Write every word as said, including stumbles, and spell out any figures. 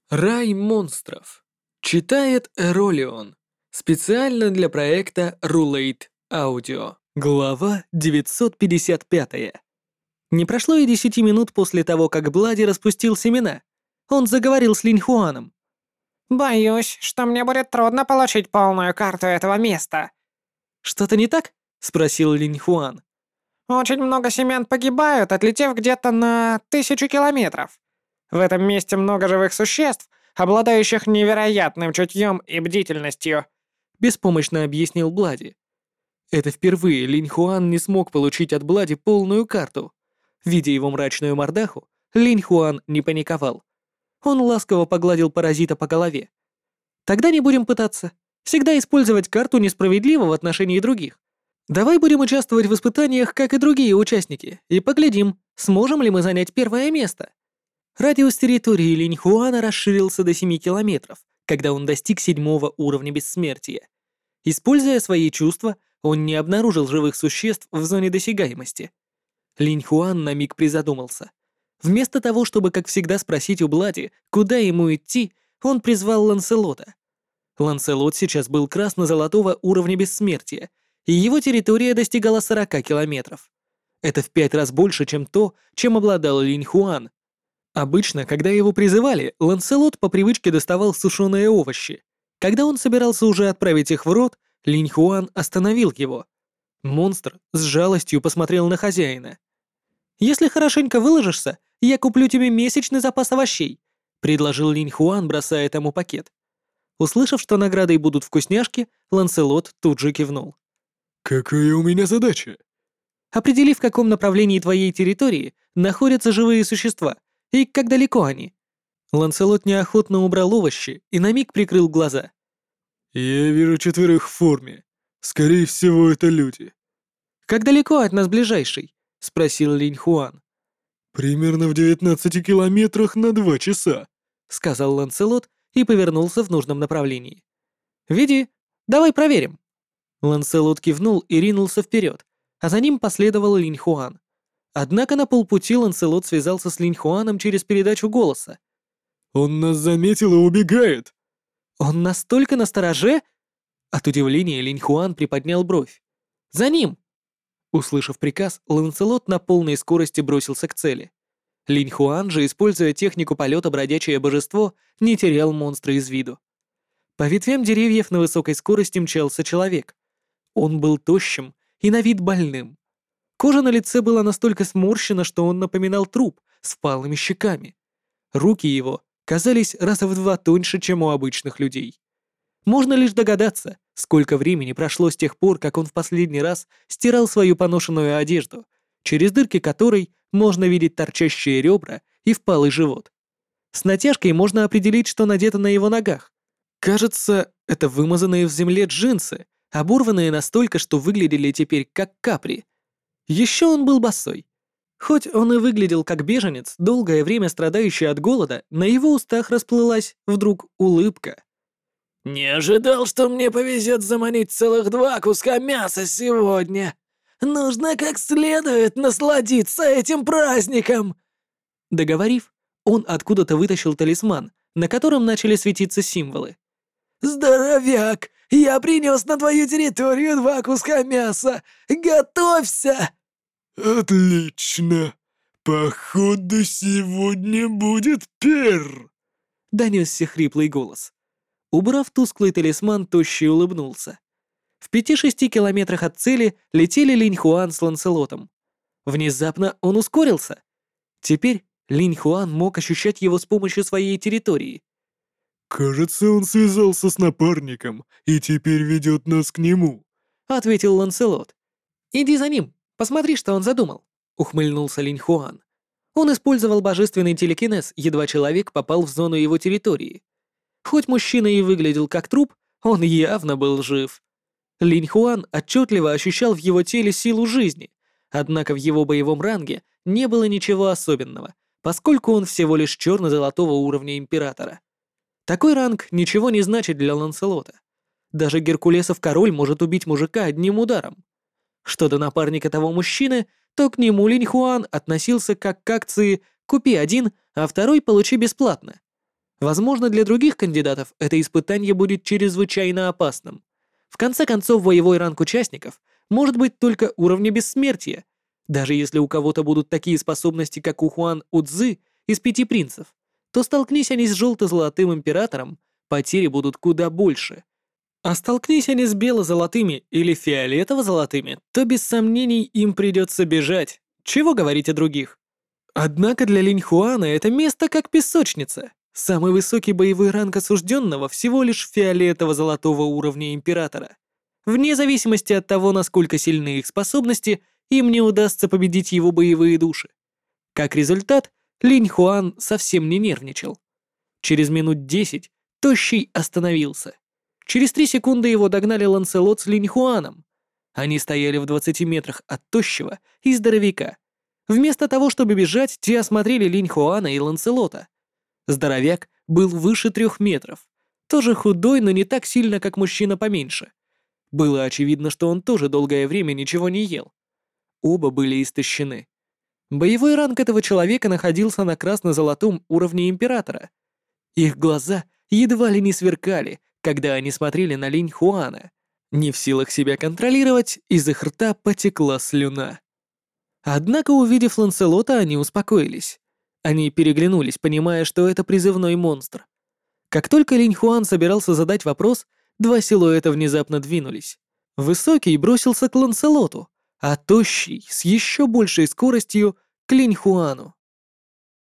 Рай монстров. Читает Эролион. Специально для проекта Rulate Audio. Глава девятьсот пятьдесят пять. Не прошло и десяти минут после того, как Блади распустил семена. Он заговорил с Линьхуаном. «Боюсь, что мне будет трудно получить полную карту этого места». «Что-то не так?» — спросил Линьхуан. «Очень много семян погибают, отлетев где-то на тысячу километров. В этом месте много живых существ, обладающих невероятным чутьем и бдительностью», — беспомощно объяснил Блади. Это впервые Линьхуан не смог получить от Блади полную карту. Видя его мрачную мордаху, Линьхуан не паниковал. Он ласково погладил паразита по голове. «Тогда не будем пытаться. Всегда использовать карту несправедливо в отношении других. Давай будем участвовать в испытаниях, как и другие участники, и поглядим, сможем ли мы занять первое место». Радиус территории Линьхуана расширился до семи километров, когда он достиг седьмого уровня бессмертия. Используя свои чувства, он не обнаружил живых существ в зоне досягаемости. Линьхуан на миг призадумался. Вместо того, чтобы, как всегда, спросить у Блади, куда ему идти, он призвал Ланселота. Ланселот сейчас был красно-золотого уровня бессмертия, и его территория достигала сорока километров. Это в пять раз больше, чем то, чем обладал Линьхуан. Обычно, когда его призывали, Ланселот по привычке доставал сушеные овощи. Когда он собирался уже отправить их в рот, Линьхуан остановил его. Монстр с жалостью посмотрел на хозяина. «Если хорошенько выложишься, я куплю тебе месячный запас овощей», — предложил Линьхуан, бросая тому пакет. Услышав, что наградой будут вкусняшки, Ланселот тут же кивнул. «Какая у меня задача?» «Определи, в каком направлении твоей территории находятся живые существа и как далеко они». Ланселот неохотно убрал овощи и на миг прикрыл глаза. «Я вижу четверых в форме. Скорее всего, это люди». «Как далеко от нас ближайший?» — спросил Линьхуан. «Примерно в девятнадцати километрах на два часа», — сказал Ланселот и повернулся в нужном направлении. «Веди, давай проверим». Ланселот кивнул и ринулся вперед, а за ним последовал Линьхуан. Однако на полпути Ланселот связался с Линьхуаном через передачу голоса. «Он нас заметил и убегает!» «Он настолько настороже?» От удивления Линьхуан приподнял бровь. «За ним!» Услышав приказ, Ланселот на полной скорости бросился к цели. Линьхуан же, используя технику полета бродячее божество, не терял монстра из виду. По ветвям деревьев на высокой скорости мчался человек. Он был тощим и на вид больным. Кожа на лице была настолько сморщена, что он напоминал труп с впалыми щеками. Руки его казались раза в два тоньше, чем у обычных людей. Можно лишь догадаться, сколько времени прошло с тех пор, как он в последний раз стирал свою поношенную одежду, через дырки которой можно видеть торчащие ребра и впалый живот. С натяжкой можно определить, что надето на его ногах. Кажется, это вымазанные в земле джинсы, оборванные настолько, что выглядели теперь как капри. Еще он был босой. Хоть он и выглядел как беженец, долгое время страдающий от голода, на его устах расплылась вдруг улыбка. «Не ожидал, что мне повезет заманить целых два куска мяса сегодня. Нужно как следует насладиться этим праздником!» Договорив, он откуда-то вытащил талисман, на котором начали светиться символы. «Здоровяк! Я принес на твою территорию два куска мяса! Готовься!» «Отлично! Походу, сегодня будет пир!» — донесся хриплый голос. Убрав тусклый талисман, Тощий улыбнулся. В пяти-шести километрах от цели летели Линьхуан с Ланселотом. Внезапно он ускорился. Теперь Линьхуан мог ощущать его с помощью своей территории. «Кажется, он связался с напарником и теперь ведет нас к нему», — ответил Ланселот. «Иди за ним, посмотри, что он задумал», — ухмыльнулся Линьхуан. Он использовал божественный телекинез, едва человек попал в зону его территории. Хоть мужчина и выглядел как труп, он явно был жив. Линьхуан отчетливо ощущал в его теле силу жизни, однако в его боевом ранге не было ничего особенного, поскольку он всего лишь черно-золотого уровня императора. Такой ранг ничего не значит для Ланселота. Даже Геркулесов король может убить мужика одним ударом. Что до напарника того мужчины, то к нему Линьхуан относился как к акции «купи один, а второй получи бесплатно». Возможно, для других кандидатов это испытание будет чрезвычайно опасным. В конце концов, боевой ранг участников может быть только уровня бессмертия, даже если у кого-то будут такие способности, как у Хуан Удзы из Пяти Принцев, то столкнись они с желто-золотым императором, потери будут куда больше. А столкнись они с бело-золотыми или фиолетово-золотыми, то без сомнений им придется бежать. Чего говорить о других? Однако для Линьхуана это место как песочница. Самый высокий боевой ранг осужденного всего лишь фиолетово-золотого уровня императора. Вне зависимости от того, насколько сильны их способности, им не удастся победить его боевые души. Как результат, Линьхуан совсем не нервничал. Через минут десять Тощий остановился. Через три секунды его догнали Ланселот с Линьхуаном. Они стояли в двадцати метрах от Тощего и Здоровяка. Вместо того, чтобы бежать, те осмотрели Линьхуана и Ланселота. Здоровяк был выше трех метров. Тоже худой, но не так сильно, как мужчина поменьше. Было очевидно, что он тоже долгое время ничего не ел. Оба были истощены. Боевой ранг этого человека находился на красно-золотом уровне императора. Их глаза едва ли не сверкали, когда они смотрели на Линьхуана. Не в силах себя контролировать, из их рта потекла слюна. Однако, увидев Ланселота, они успокоились. Они переглянулись, понимая, что это призывной монстр. Как только Линьхуан собирался задать вопрос, два силуэта внезапно двинулись. Высокий бросился к Ланселоту, а Тощий с еще большей скоростью к Линьхуану.